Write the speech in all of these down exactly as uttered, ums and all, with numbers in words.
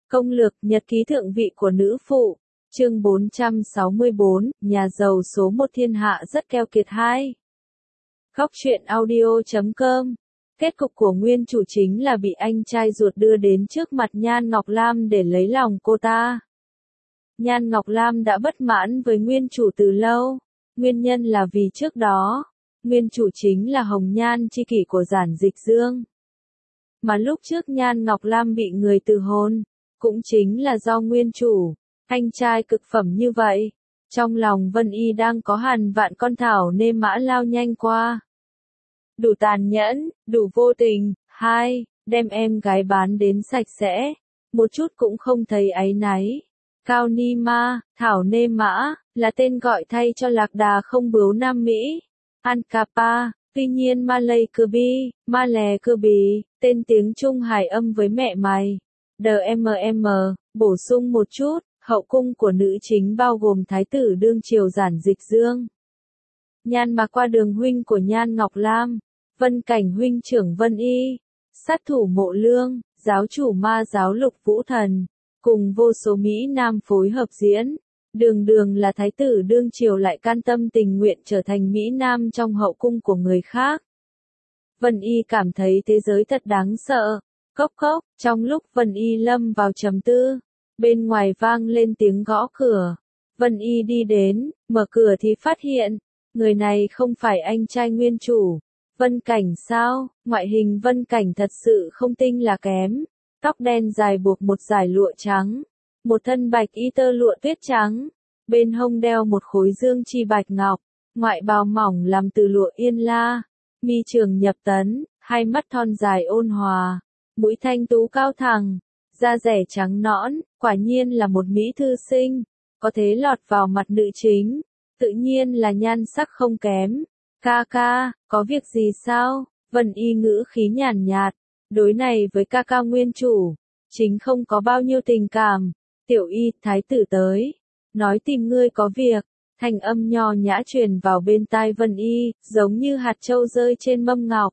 Công lược nhật ký thượng vị của nữ phụ, chương bốn trăm sáu mươi bốn, nhà giàu số một thiên hạ rất keo kiệt hai. Góc truyện audio chấm com. Kết cục của nguyên chủ chính là bị anh trai ruột đưa đến trước mặt Nhan Ngọc Lam để lấy lòng cô ta. Nhan Ngọc Lam đã bất mãn với nguyên chủ từ lâu, nguyên nhân là vì trước đó, nguyên chủ chính là Hồng Nhan tri kỷ của Giản Dịch Dương. Mà lúc trước Nhan Ngọc Lam bị người từ hôn, cũng chính là do nguyên chủ, anh trai cực phẩm như vậy. Trong lòng Vân Y đang có hàn vạn con thảo nêm mã lao nhanh qua. Đủ tàn nhẫn, đủ vô tình, hai, đem em gái bán đến sạch sẽ, một chút cũng không thấy áy náy. Cao Ni Ma, thảo nêm mã, là tên gọi thay cho lạc đà không bướu Nam Mỹ. Ankapa, tuy nhiên Malay Kirby, Malay Kirby, tên tiếng Trung hài âm với mẹ mày. đê em em, bổ sung một chút, hậu cung của nữ chính bao gồm thái tử đương triều Giản Dịch Dương. Nhan mà qua đường huynh của Nhan Ngọc Lam, Vân Cảnh huynh trưởng Vân Y, sát thủ Mộ Lương, giáo chủ ma giáo Lục Vũ Thần, cùng vô số Mỹ Nam phối hợp diễn. Đường đường là thái tử đương triều lại can tâm tình nguyện trở thành Mỹ Nam trong hậu cung của người khác. Vân Y cảm thấy thế giới thật đáng sợ. Cốc cốc, trong lúc Vân Y lâm vào trầm tư, bên ngoài vang lên tiếng gõ cửa. Vân Y đi đến, mở cửa thì phát hiện, người này không phải anh trai nguyên chủ. Vân Cảnh sao? Ngoại hình Vân Cảnh thật sự không tinh là kém. Tóc đen dài buộc một dải lụa trắng, một thân bạch y tơ lụa tuyết trắng, bên hông đeo một khối dương chi bạch ngọc, ngoại bào mỏng làm từ lụa yên la, mi trường nhập tấn, hai mắt thon dài ôn hòa, mũi thanh tú cao thẳng, da rẻ trắng nõn, quả nhiên là một mỹ thư sinh, có thế lọt vào mặt nữ chính, tự nhiên là nhan sắc không kém. Ca ca, có việc gì sao? Vân Y ngữ khí nhàn nhạt, đối này với ca ca nguyên chủ, chính không có bao nhiêu tình cảm. Tiểu Y, thái tử tới, nói tìm ngươi có việc. Thanh âm nho nhã truyền vào bên tai Vân Y, giống như hạt châu rơi trên mâm ngọc.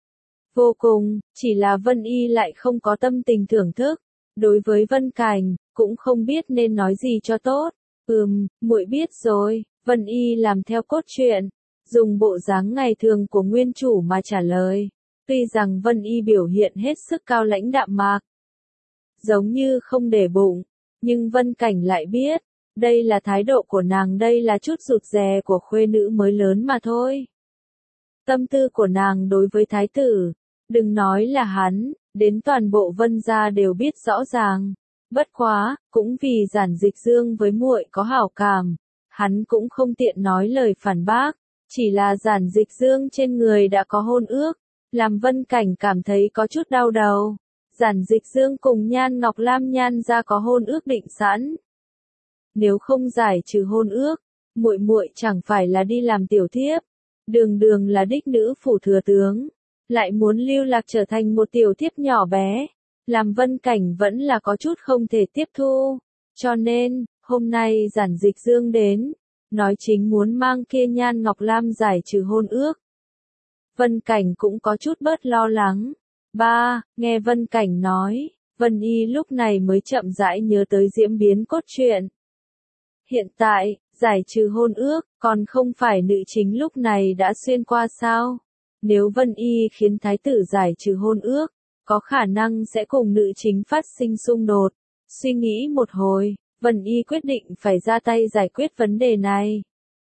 Vô cùng, chỉ là Vân Y lại không có tâm tình thưởng thức. Đối với Vân Cảnh, cũng không biết nên nói gì cho tốt. Ừm, muội biết rồi. Vân Y làm theo cốt truyện, dùng bộ dáng ngày thường của nguyên chủ mà trả lời. Tuy rằng Vân Y biểu hiện hết sức cao lãnh đạm mạc, giống như không để bụng, nhưng Vân Cảnh lại biết, đây là thái độ của nàng, đây là chút rụt rè của khuê nữ mới lớn mà thôi. Tâm tư của nàng đối với thái tử, đừng nói là hắn, đến toàn bộ Vân gia đều biết rõ ràng. Bất quá, cũng vì Giản Dịch Dương với muội có hảo cảm, hắn cũng không tiện nói lời phản bác, chỉ là Giản Dịch Dương trên người đã có hôn ước, làm Vân Cảnh cảm thấy có chút đau đầu. Giản Dịch Dương cùng Nhan Ngọc Lam Nhan gia có hôn ước định sẵn. Nếu không giải trừ hôn ước, muội muội chẳng phải là đi làm tiểu thiếp, đường đường là đích nữ phủ thừa tướng, lại muốn lưu lạc trở thành một tiểu thiếp nhỏ bé, làm Vân Cảnh vẫn là có chút không thể tiếp thu. Cho nên, hôm nay Giản Dịch Dương đến, nói chính muốn mang kia Nhan Ngọc Lam giải trừ hôn ước. Vân Cảnh cũng có chút bớt lo lắng. Ba, nghe Vân Cảnh nói, Vân Y lúc này mới chậm rãi nhớ tới diễn biến cốt truyện. Hiện tại, giải trừ hôn ước, còn không phải nữ chính lúc này đã xuyên qua sao? Nếu Vân Y khiến thái tử giải trừ hôn ước, có khả năng sẽ cùng nữ chính phát sinh xung đột. Suy nghĩ một hồi, Vân Y quyết định phải ra tay giải quyết vấn đề này.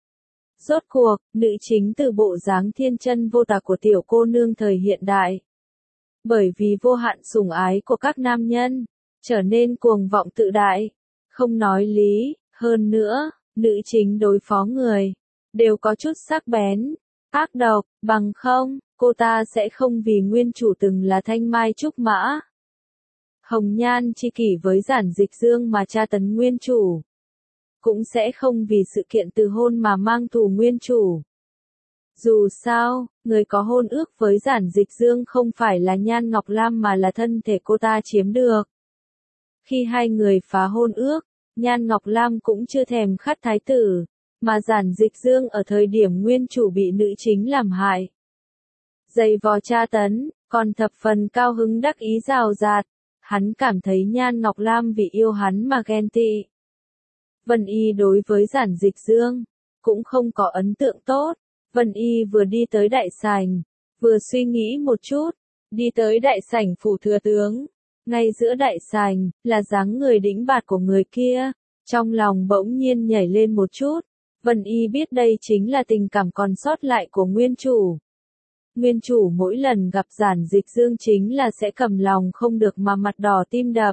Rốt cuộc, nữ chính từ bộ dáng thiên chân vô tà của tiểu cô nương thời hiện đại, bởi vì vô hạn sủng ái của các nam nhân, trở nên cuồng vọng tự đại, không nói lý, hơn nữa, nữ chính đối phó người, đều có chút sắc bén, ác độc, bằng không, cô ta sẽ không vì nguyên chủ từng là thanh mai trúc mã. Hồng Nhan tri kỷ với Giản Dịch Dương mà tra tấn nguyên chủ, cũng sẽ không vì sự kiện từ hôn mà mang thù nguyên chủ. Dù sao, người có hôn ước với Giản Dịch Dương không phải là Nhan Ngọc Lam mà là thân thể cô ta chiếm được. Khi hai người phá hôn ước, Nhan Ngọc Lam cũng chưa thèm khát thái tử, mà Giản Dịch Dương ở thời điểm nguyên chủ bị nữ chính làm hại, giày vò tra tấn, còn thập phần cao hứng đắc ý rào rạt. Hắn cảm thấy Nhan Ngọc Lam vì yêu hắn mà ghen tị. Vân Y đối với Giản Dịch Dương cũng không có ấn tượng tốt. Vân Y vừa đi tới đại sảnh, vừa suy nghĩ một chút, đi tới đại sảnh phủ thừa tướng. Ngay giữa đại sảnh là dáng người đĩnh bạt của người kia, trong lòng bỗng nhiên nhảy lên một chút. Vân Y biết đây chính là tình cảm còn sót lại của nguyên chủ. Nguyên chủ mỗi lần gặp Giản Dịch Dương chính là sẽ cầm lòng không được mà mặt đỏ tim đập.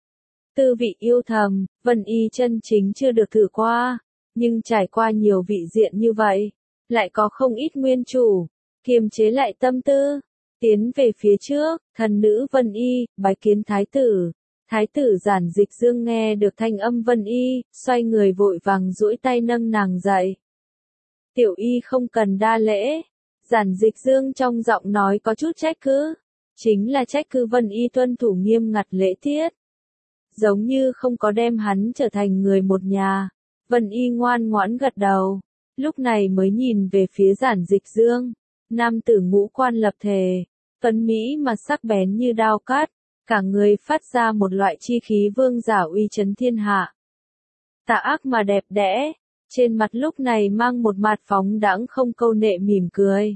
Tư vị yêu thầm, Vân Y chân chính chưa được thử qua, nhưng trải qua nhiều vị diện như vậy, lại có không ít nguyên chủ, kiềm chế lại tâm tư, tiến về phía trước, thần nữ Vân Y, bái kiến thái tử. Thái tử Giản Dịch Dương nghe được thanh âm Vân Y, xoay người vội vàng duỗi tay nâng nàng dậy. Tiểu Y không cần đa lễ. Giản Dịch Dương trong giọng nói có chút trách cứ, chính là trách cứ Vân Y tuân thủ nghiêm ngặt lễ tiết. Giống như không có đem hắn trở thành người một nhà. Vân Y ngoan ngoãn gật đầu, lúc này mới nhìn về phía Giản Dịch Dương. Nam tử ngũ quan lập thể, tuấn mỹ mà sắc bén như đao cắt, cả người phát ra một loại chi khí vương giả uy chấn thiên hạ. Tà ác mà đẹp đẽ, trên mặt lúc này mang một mặt phóng đãng không câu nệ mỉm cười.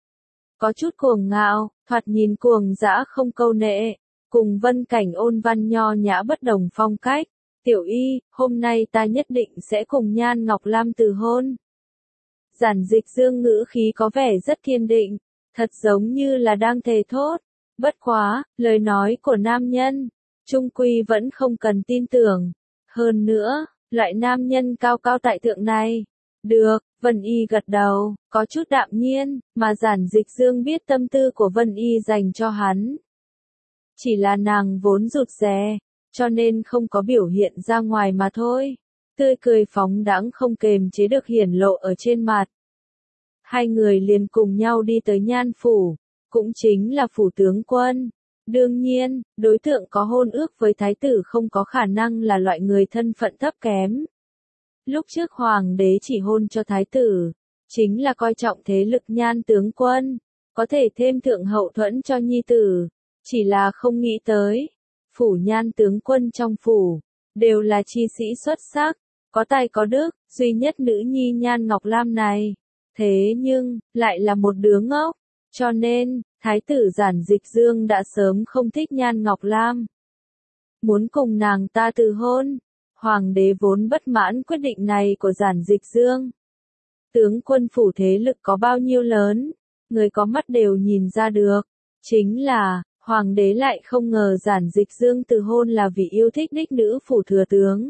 Có chút cuồng ngạo, thoạt nhìn cuồng dã không câu nệ, cùng Vân Cảnh ôn văn nho nhã bất đồng phong cách. Tiểu Y, hôm nay ta nhất định sẽ cùng Nhan Ngọc Lam từ hôn. Giản Dịch Dương ngữ khí có vẻ rất kiên định, thật giống như là đang thề thốt. Bất quá, lời nói của nam nhân, chung quy vẫn không cần tin tưởng. Hơn nữa, loại nam nhân cao cao tại thượng này. Được, Vân Y gật đầu, có chút đạm nhiên, mà Giản Dịch Dương biết tâm tư của Vân Y dành cho hắn. Chỉ là nàng vốn rụt rè, cho nên không có biểu hiện ra ngoài mà thôi. Tươi cười phóng đãng không kềm chế được hiển lộ ở trên mặt. Hai người liền cùng nhau đi tới Nhan phủ, cũng chính là phủ tướng quân. Đương nhiên, đối tượng có hôn ước với thái tử không có khả năng là loại người thân phận thấp kém. Lúc trước hoàng đế chỉ hôn cho thái tử, chính là coi trọng thế lực Nhan tướng quân, có thể thêm thượng hậu thuẫn cho nhi tử, chỉ là không nghĩ tới. Phủ Nhan tướng quân trong phủ, đều là chi sĩ xuất sắc, có tài có đức, duy nhất nữ nhi Nhan Ngọc Lam này. Thế nhưng, lại là một đứa ngốc, cho nên, thái tử Giản Dịch Dương đã sớm không thích Nhan Ngọc Lam. Muốn cùng nàng ta từ hôn, hoàng đế vốn bất mãn quyết định này của Giản Dịch Dương. Tướng quân phủ thế lực có bao nhiêu lớn, người có mắt đều nhìn ra được, chính là, hoàng đế lại không ngờ Giản Dịch Dương từ hôn là vì yêu thích đích nữ phủ thừa tướng.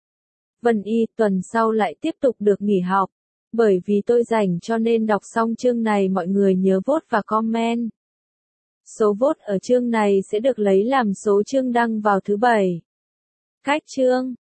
Vân Y tuần sau lại tiếp tục được nghỉ học, bởi vì tôi rảnh cho nên đọc xong chương này mọi người nhớ vote và comment. Số vote ở chương này sẽ được lấy làm số chương đăng vào thứ bảy. Cách chương